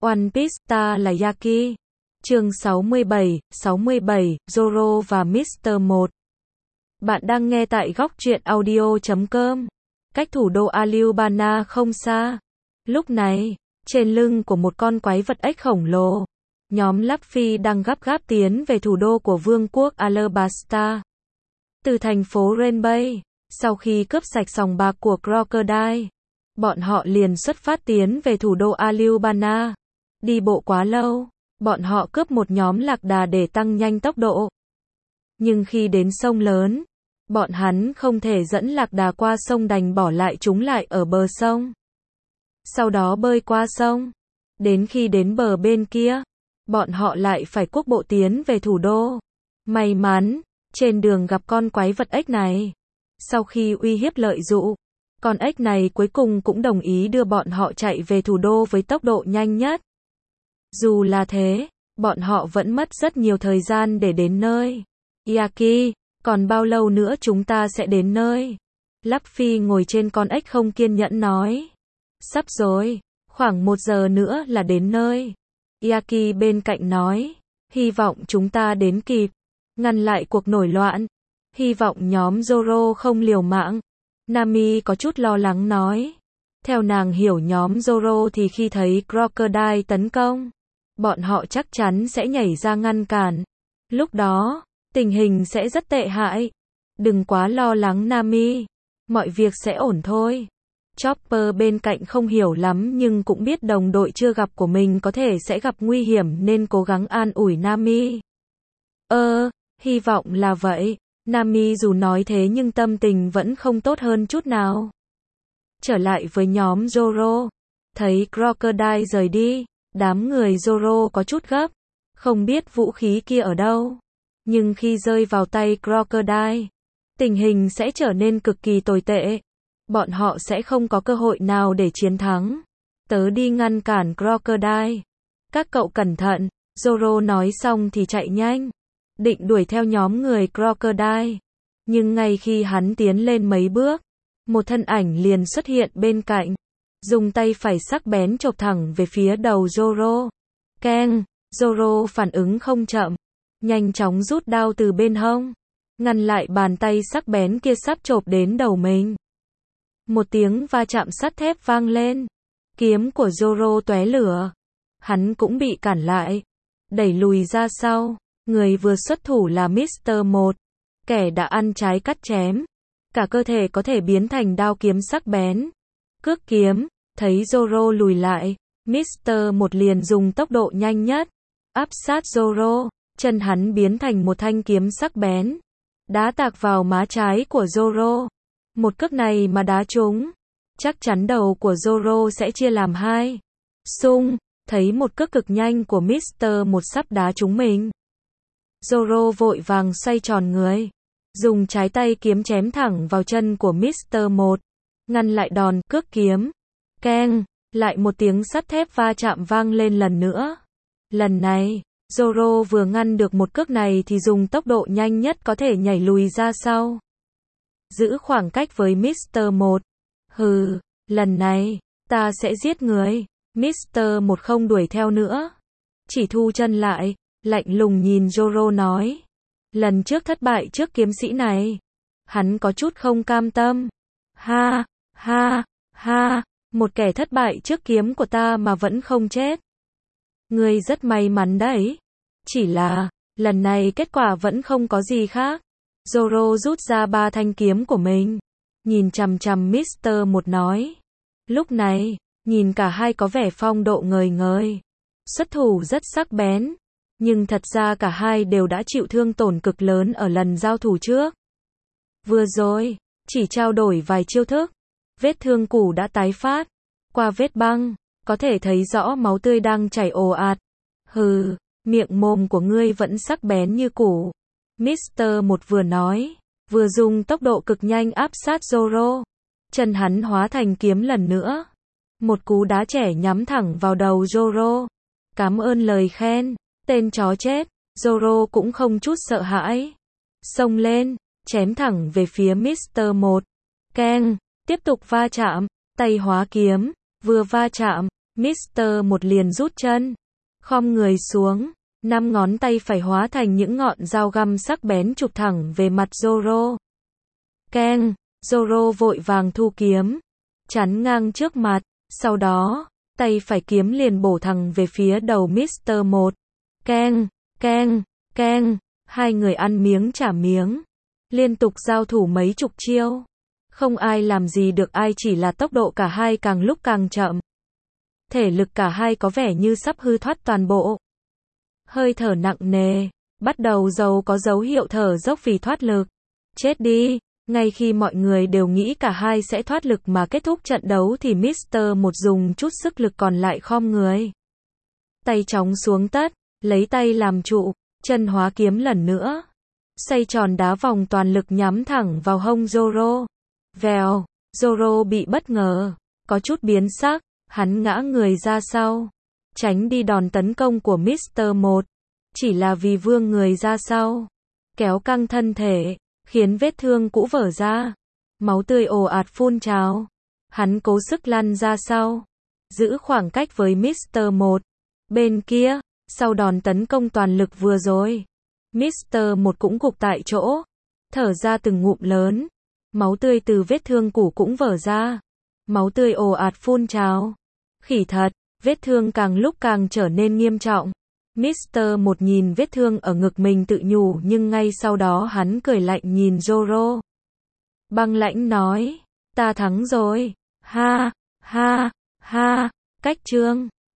One Piece, ta là Yaki. Chương 67, Zoro và Mr. 1. Bạn đang nghe tại góc truyện audio.com. Cách thủ đô Alabasta không xa. Lúc này, trên lưng của một con quái vật ếch khổng lồ, nhóm Luffy đang gấp gáp tiến về thủ đô của vương quốc Alabasta. Từ thành phố Rainbay, sau khi cướp sạch sòng bạc của Crocodile, bọn họ liền xuất phát tiến về thủ đô Alabasta. Đi bộ quá lâu, bọn họ cướp một nhóm lạc đà để tăng nhanh tốc độ. Nhưng khi đến sông lớn, bọn hắn không thể dẫn lạc đà qua sông, đành bỏ lại chúng lại ở bờ sông. Sau đó bơi qua sông. Đến khi đến bờ bên kia, bọn họ lại phải cuốc bộ tiến về thủ đô. May mắn, trên đường gặp con quái vật ếch này. Sau khi uy hiếp lợi dụ, con ếch này cuối cùng cũng đồng ý đưa bọn họ chạy về thủ đô với tốc độ nhanh nhất. Dù là thế, bọn họ vẫn mất rất nhiều thời gian để đến nơi. Yaki, còn bao lâu nữa chúng ta sẽ đến nơi? Luffy ngồi trên con ếch không kiên nhẫn nói. Sắp rồi, khoảng 1 giờ nữa là đến nơi. Yaki bên cạnh nói. Hy vọng chúng ta đến kịp, ngăn lại cuộc nổi loạn. Hy vọng nhóm Zoro không liều mạng. Nami có chút lo lắng nói. Theo nàng hiểu nhóm Zoro thì khi thấy Crocodile tấn công, bọn họ chắc chắn sẽ nhảy ra ngăn cản. Lúc đó, tình hình sẽ rất tệ hại. Đừng quá lo lắng Nami. Mọi việc sẽ ổn thôi. Chopper bên cạnh không hiểu lắm nhưng cũng biết đồng đội chưa gặp của mình có thể sẽ gặp nguy hiểm nên cố gắng an ủi Nami. Hy vọng là vậy. Nami dù nói thế nhưng tâm tình vẫn không tốt hơn chút nào. Trở lại với nhóm Zoro. Thấy Crocodile rời đi, đám người Zoro có chút gấp. Không biết vũ khí kia ở đâu. Nhưng khi rơi vào tay Crocodile, tình hình sẽ trở nên cực kỳ tồi tệ. Bọn họ sẽ không có cơ hội nào để chiến thắng. Tớ đi ngăn cản Crocodile. Các cậu cẩn thận. Zoro nói xong thì chạy nhanh, định đuổi theo nhóm người Crocodile. Nhưng ngay khi hắn tiến lên mấy bước, một thân ảnh liền xuất hiện bên cạnh, dùng tay phải sắc bén chộp thẳng về phía đầu Zoro. Keng, Zoro phản ứng không chậm, nhanh chóng rút đao từ bên hông, ngăn lại bàn tay sắc bén kia sắp chộp đến đầu mình. Một tiếng va chạm sắt thép vang lên, kiếm của Zoro tóe lửa. Hắn cũng bị cản lại, đẩy lùi ra sau. Người vừa xuất thủ là Mr. 1, kẻ đã ăn trái cắt chém. Cả cơ thể có thể biến thành đao kiếm sắc bén. Cước kiếm, thấy Zoro lùi lại, Mr. 1 liền dùng tốc độ nhanh nhất, áp sát Zoro, chân hắn biến thành một thanh kiếm sắc bén, đá tạc vào má trái của Zoro. Một cước này mà đá trúng, chắc chắn đầu của Zoro sẽ chia làm hai. Xung, thấy một cước cực nhanh của Mr. 1 sắp đá trúng mình. Zoro vội vàng xoay tròn người, dùng trái tay kiếm chém thẳng vào chân của Mr. 1, ngăn lại đòn cước kiếm. Keng, lại một tiếng sắt thép va chạm vang lên lần nữa. Lần này, Zoro vừa ngăn được một cước này thì dùng tốc độ nhanh nhất có thể nhảy lùi ra sau, giữ khoảng cách với Mr. 1. Hừ, lần này, ta sẽ giết người. Mr. 1 không đuổi theo nữa, chỉ thu chân lại, lạnh lùng nhìn Zoro nói. Lần trước thất bại trước kiếm sĩ này, hắn có chút không cam tâm. Ha, ha, ha, một kẻ thất bại trước kiếm của ta mà vẫn không chết. Ngươi rất may mắn đấy. Chỉ là, lần này kết quả vẫn không có gì khác. Zoro rút ra 3 thanh kiếm của mình, nhìn chằm chằm Mr. 1 nói. Lúc này, nhìn cả hai có vẻ phong độ ngời ngời, xuất thủ rất sắc bén. Nhưng thật ra cả hai đều đã chịu thương tổn cực lớn ở lần giao thủ trước. Vừa rồi, chỉ trao đổi vài chiêu thức, vết thương cũ đã tái phát. Qua vết băng, có thể thấy rõ máu tươi đang chảy ồ ạt. Hừ, miệng mồm của ngươi vẫn sắc bén như cũ. Mr. 1 vừa nói, vừa dùng tốc độ cực nhanh áp sát Zoro. Chân hắn hóa thành kiếm lần nữa. Một cú đá trẻ nhắm thẳng vào đầu Zoro. Cảm ơn lời khen, tên chó chết. Zoro cũng không chút sợ hãi, xông lên, chém thẳng về phía Mr. 1. Keng, tiếp tục va chạm, tay hóa kiếm, vừa va chạm, Mr. Một liền rút chân, khom người xuống, 5 ngón tay phải hóa thành những ngọn dao găm sắc bén chụp thẳng về mặt Zoro. Keng, Zoro vội vàng thu kiếm, chắn ngang trước mặt, sau đó, tay phải kiếm liền bổ thẳng về phía đầu Mr. Một. Keng, keng, keng, hai người ăn miếng trả miếng, liên tục giao thủ mấy chục chiêu. Không ai làm gì được ai, chỉ là tốc độ cả hai càng lúc càng chậm. Thể lực cả hai có vẻ như sắp hư thoát toàn bộ. Hơi thở nặng nề, bắt đầu có dấu hiệu thở dốc vì thoát lực. Chết đi, ngay khi mọi người đều nghĩ cả hai sẽ thoát lực mà kết thúc trận đấu thì Mr. Một dùng chút sức lực còn lại khom người. Tay chóng xuống tất, lấy tay làm trụ, chân hóa kiếm lần nữa. Xoay tròn đá vòng toàn lực nhắm thẳng vào hông Zoro. Vèo, Zoro bị bất ngờ, có chút biến sắc, hắn ngã người ra sau, tránh đi đòn tấn công của Mr. Một. Chỉ là vì vươn người ra sau, kéo căng thân thể, khiến vết thương cũ vỡ ra. Máu tươi ồ ạt phun trào. Hắn cố sức lăn ra sau, giữ khoảng cách với Mr. Một. Bên kia, sau đòn tấn công toàn lực vừa rồi, Mr. Một cũng gục tại chỗ, thở ra từng ngụm lớn. Máu tươi từ vết thương cũ cũng vỡ ra. Máu tươi ồ ạt phun trào. Khỉ thật, vết thương càng lúc càng trở nên nghiêm trọng. Mr. Một nhìn vết thương ở ngực mình tự nhủ, nhưng ngay sau đó hắn cười lạnh nhìn Zoro. Băng lãnh nói, ta thắng rồi. Ha, ha, ha, cách chương.